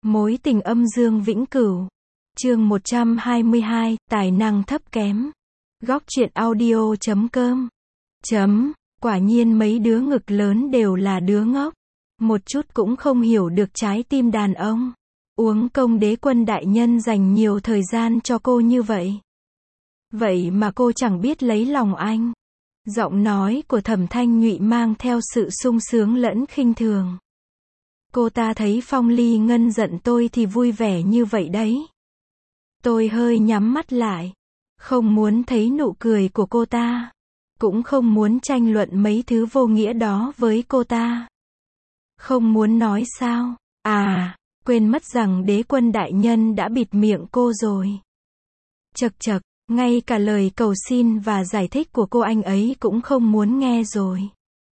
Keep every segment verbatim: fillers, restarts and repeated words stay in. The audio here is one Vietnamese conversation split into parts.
Mối tình âm dương vĩnh cửu. Chương một trăm hai mươi hai, tài năng thấp kém. Góc truyện audio chấm com. Chấm, quả nhiên mấy đứa ngực lớn đều là đứa ngốc. Một chút cũng không hiểu được trái tim đàn ông. Uống công đế quân đại nhân dành nhiều thời gian cho cô như vậy. Vậy mà cô chẳng biết lấy lòng anh. Giọng nói của Thẩm Thanh Nhụy mang theo sự sung sướng lẫn khinh thường. Cô ta thấy Phong Ly Ngân giận tôi thì vui vẻ như vậy đấy. Tôi hơi nhắm mắt lại. Không muốn thấy nụ cười của cô ta. Cũng không muốn tranh luận mấy thứ vô nghĩa đó với cô ta. Không muốn nói sao? À, quên mất rằng đế quân đại nhân đã bịt miệng cô rồi. Chậc chậc, ngay cả lời cầu xin và giải thích của cô anh ấy cũng không muốn nghe rồi.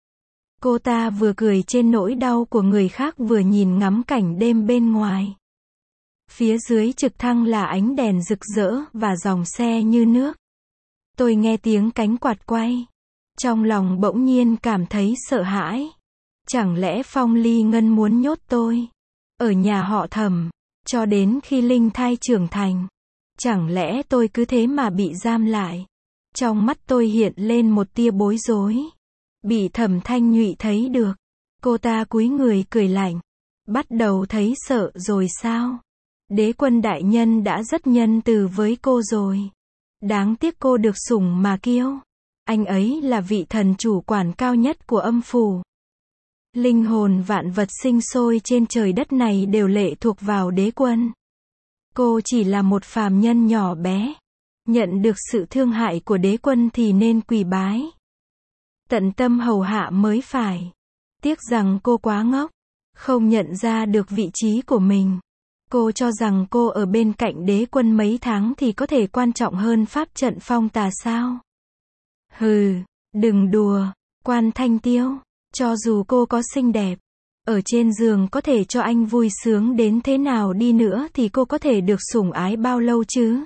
Cô ta vừa cười trên nỗi đau của người khác vừa nhìn ngắm cảnh đêm bên ngoài. Phía dưới trực thăng là ánh đèn rực rỡ và dòng xe như nước. Tôi nghe tiếng cánh quạt quay. Trong lòng bỗng nhiên cảm thấy sợ hãi. Chẳng lẽ Phong Ly Ngân muốn nhốt tôi ở nhà họ Thẩm cho đến khi linh thai trưởng thành? Chẳng lẽ tôi cứ thế mà bị giam lại? Trong mắt tôi hiện lên một tia bối rối. Bị Thẩm Thanh Nhụy thấy được. Cô ta cúi người cười lạnh. Bắt đầu thấy sợ rồi sao? Đế quân đại nhân đã rất nhân từ với cô rồi. Đáng tiếc cô được sủng mà kiêu. Anh ấy là vị thần chủ quản cao nhất của âm phủ. Linh hồn vạn vật sinh sôi trên trời đất này đều lệ thuộc vào đế quân. Cô chỉ là một phàm nhân nhỏ bé. Nhận được sự thương hại của đế quân thì nên quỳ bái. Tận tâm hầu hạ mới phải. Tiếc rằng cô quá ngốc. Không nhận ra được vị trí của mình. Cô cho rằng cô ở bên cạnh đế quân mấy tháng thì có thể quan trọng hơn pháp trận phong tà sao? Hừ, đừng đùa, Quan Thanh Tiêu. Cho dù cô có xinh đẹp, ở trên giường có thể cho anh vui sướng đến thế nào đi nữa thì cô có thể được sủng ái bao lâu chứ?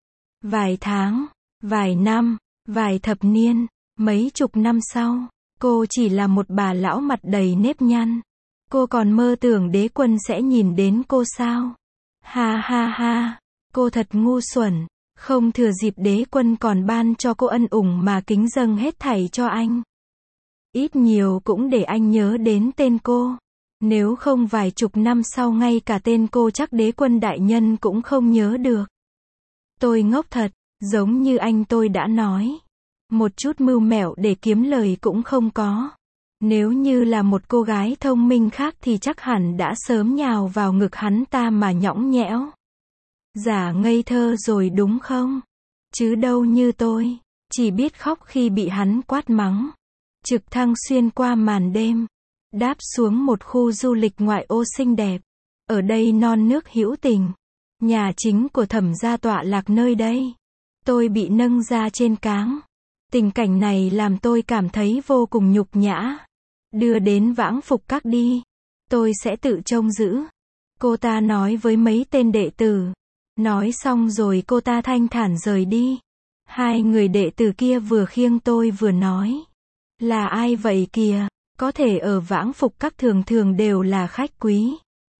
Vài tháng, vài năm, vài thập niên, mấy chục năm sau, cô chỉ là một bà lão mặt đầy nếp nhăn. Cô còn mơ tưởng đế quân sẽ nhìn đến cô sao? Ha ha ha, cô thật ngu xuẩn, không thừa dịp đế quân còn ban cho cô ân ủng mà kính dâng hết thảy cho anh. Ít nhiều cũng để anh nhớ đến tên cô. Nếu không vài chục năm sau ngay cả tên cô chắc đế quân đại nhân cũng không nhớ được. Tôi ngốc thật, giống như anh tôi đã nói. Một chút mưu mẹo để kiếm lời cũng không có. Nếu như là một cô gái thông minh khác thì chắc hẳn đã sớm nhào vào ngực hắn ta mà nhõng nhẽo. Giả ngây thơ rồi đúng không? Chứ đâu như tôi, chỉ biết khóc khi bị hắn quát mắng. Trực thăng xuyên qua màn đêm, đáp xuống một khu du lịch ngoại ô xinh đẹp. Ở đây non nước hữu tình. Nhà chính của Thẩm gia tọa lạc nơi đây. Tôi bị nâng ra trên cáng. Tình cảnh này làm tôi cảm thấy vô cùng nhục nhã. Đưa đến Vãng Phục Các đi. Tôi sẽ tự trông giữ. Cô ta nói với mấy tên đệ tử. Nói xong rồi cô ta thanh thản rời đi. Hai người đệ tử kia vừa khiêng tôi vừa nói. Là ai vậy kìa? Có thể ở Vãng Phục Các thường thường đều là khách quý.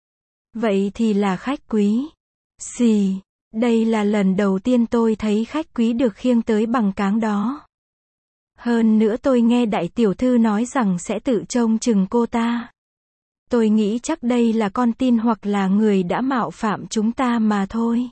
Vậy thì là khách quý. Xì, đây là lần đầu tiên tôi thấy khách quý được khiêng tới bằng cáng đó. Hơn nữa tôi nghe đại tiểu thư nói rằng sẽ tự trông chừng cô ta. Tôi nghĩ chắc đây là con tin hoặc là người đã mạo phạm chúng ta mà thôi.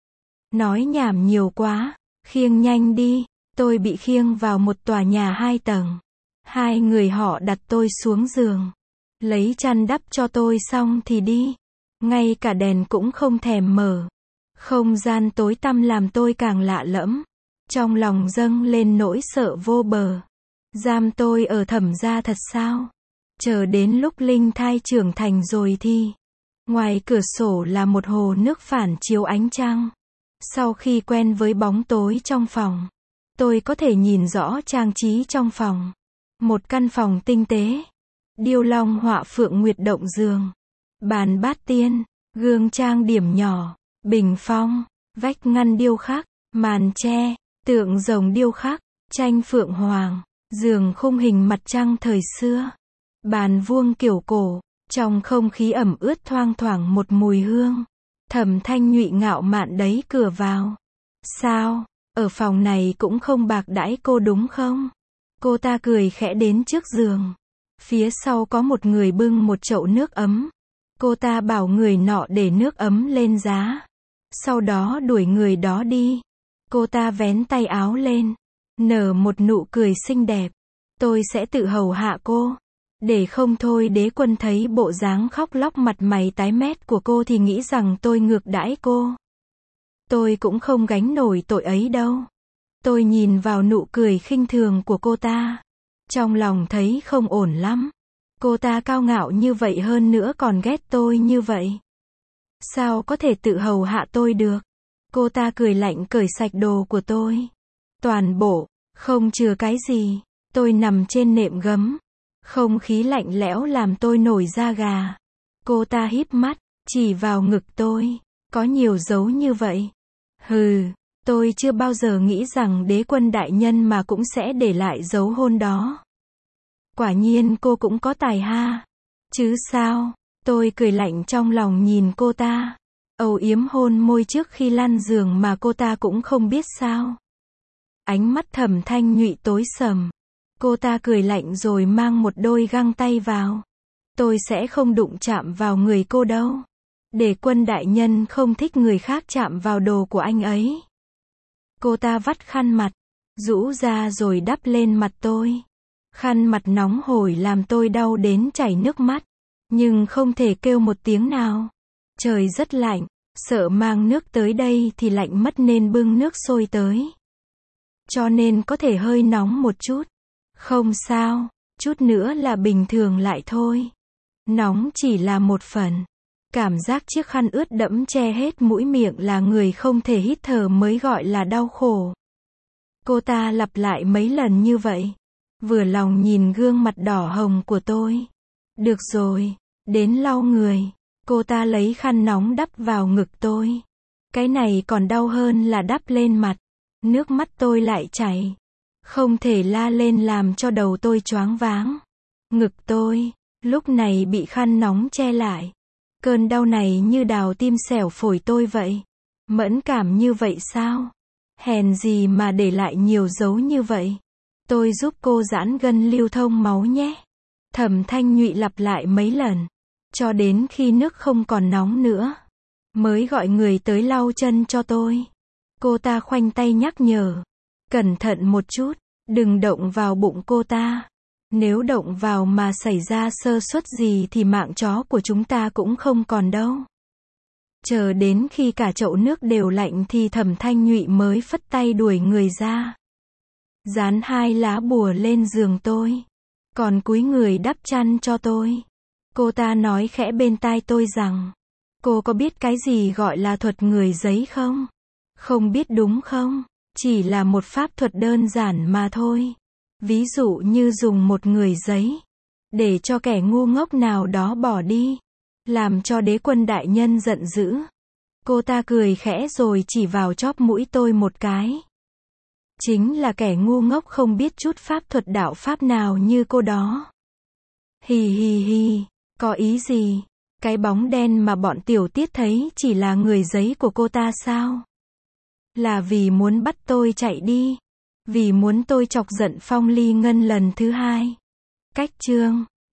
Nói nhảm nhiều quá, khiêng nhanh đi. Tôi bị khiêng vào một tòa nhà hai tầng. Hai người họ đặt tôi xuống giường. Lấy chăn đắp cho tôi xong thì đi. Ngay cả đèn cũng không thèm mở. Không gian tối tăm làm tôi càng lạ lẫm. Trong lòng dâng lên nỗi sợ vô bờ. Giam tôi ở Thẩm gia thật sao? Chờ đến lúc linh thai trưởng thành rồi thì. Ngoài cửa sổ là một hồ nước phản chiếu ánh trăng. Sau khi quen với bóng tối trong phòng, tôi có thể nhìn rõ trang trí trong phòng. Một căn phòng tinh tế. Điêu long họa phượng nguyệt động giường. Bàn bát tiên, gương trang điểm nhỏ, bình phong, vách ngăn điêu khắc, màn tre, tượng rồng điêu khắc, tranh phượng hoàng, giường khung hình mặt trăng thời xưa. Bàn vuông kiểu cổ, Trong không khí ẩm ướt thoang thoảng một mùi hương. Thẩm Thanh Nhụy ngạo mạn đẩy cửa vào. Sao, ở phòng này cũng không bạc đãi cô đúng không? Cô ta cười khẽ đến trước giường. Phía sau có một người bưng một chậu nước ấm. Cô ta bảo người nọ để nước ấm lên giá. Sau đó đuổi người đó đi. Cô ta vén tay áo lên. Nở một nụ cười xinh đẹp. Tôi sẽ tự hầu hạ cô. Để không thôi Đế Quân thấy bộ dáng khóc lóc mặt mày tái mét của cô thì nghĩ rằng tôi ngược đãi cô. Tôi cũng không gánh nổi tội ấy đâu. Tôi nhìn vào nụ cười khinh thường của cô ta. Trong lòng thấy không ổn lắm. Cô ta cao ngạo như vậy hơn nữa còn ghét tôi như vậy. Sao có thể tự hầu hạ tôi được? Cô ta cười lạnh cởi sạch đồ của tôi. Toàn bộ, không chừa cái gì. Tôi nằm trên nệm gấm. Không khí lạnh lẽo làm tôi nổi da gà. Cô ta híp mắt, chỉ vào ngực tôi. Có nhiều dấu như vậy. Hừ, tôi chưa bao giờ nghĩ rằng Đế Quân đại nhân mà cũng sẽ để lại dấu hôn đó. Quả nhiên cô cũng có tài ha. Chứ sao? Tôi cười lạnh trong lòng nhìn cô ta. Âu yếm hôn môi trước khi lăn giường mà cô ta cũng không biết sao. Ánh mắt Thẩm Thanh Nhụy tối sầm. Cô ta cười lạnh rồi mang một đôi găng tay vào. Tôi sẽ không đụng chạm vào người cô đâu. Đế Quân đại nhân không thích người khác chạm vào đồ của anh ấy. Cô ta vắt khăn mặt, rũ ra rồi đắp lên mặt tôi. Khăn mặt nóng hổi làm tôi đau đến chảy nước mắt. Nhưng không thể kêu một tiếng nào. Trời rất lạnh, sợ mang nước tới đây thì lạnh mất nên bưng nước sôi tới. Cho nên có thể hơi nóng một chút. Không sao, chút nữa là bình thường lại thôi. Nóng chỉ là một phần. Cảm giác chiếc khăn ướt đẫm che hết mũi miệng là người không thể hít thở mới gọi là đau khổ. Cô ta lặp lại mấy lần như vậy. Vừa lòng nhìn gương mặt đỏ hồng của tôi. Được rồi, đến lau người. Cô ta lấy khăn nóng đắp vào ngực tôi. Cái này còn đau hơn là đắp lên mặt. Nước mắt tôi lại chảy. Không thể la lên làm cho đầu tôi choáng váng. Ngực tôi, lúc này bị khăn nóng che lại. Cơn đau này như đào tim xẻo phổi tôi vậy. Mẫn cảm như vậy sao? Hèn gì mà để lại nhiều dấu như vậy. Tôi giúp cô giãn gân lưu thông máu nhé. Thẩm Thanh Nhụy lặp lại mấy lần. Cho đến khi nước không còn nóng nữa. Mới gọi người tới lau chân cho tôi. Cô ta khoanh tay nhắc nhở. Cẩn thận một chút. Đừng động vào bụng cô ta. Nếu động vào mà xảy ra sơ suất gì thì mạng chó của chúng ta cũng không còn đâu. Chờ đến khi cả chậu nước đều lạnh thì Thẩm Thanh Nhụy mới phất tay đuổi người ra. Dán hai lá bùa lên giường tôi. Còn cúi người đắp chăn cho tôi. Cô ta nói khẽ bên tai tôi rằng. Cô có biết cái gì gọi là thuật người giấy không? Không biết đúng không? Chỉ là một pháp thuật đơn giản mà thôi. Ví dụ như dùng một người giấy. Để cho kẻ ngu ngốc nào đó bỏ đi. Làm cho Đế Quân đại nhân giận dữ. Cô ta cười khẽ rồi chỉ vào chóp mũi tôi một cái. Chính là kẻ ngu ngốc không biết chút pháp thuật đạo pháp nào như cô đó. Hì hì hì, có ý gì? Cái bóng đen mà bọn tiểu tiết thấy chỉ là người giấy của cô ta sao? Là vì muốn bắt tôi chạy đi. Vì muốn tôi chọc giận Phong Ly Ngân lần thứ hai. Cách chương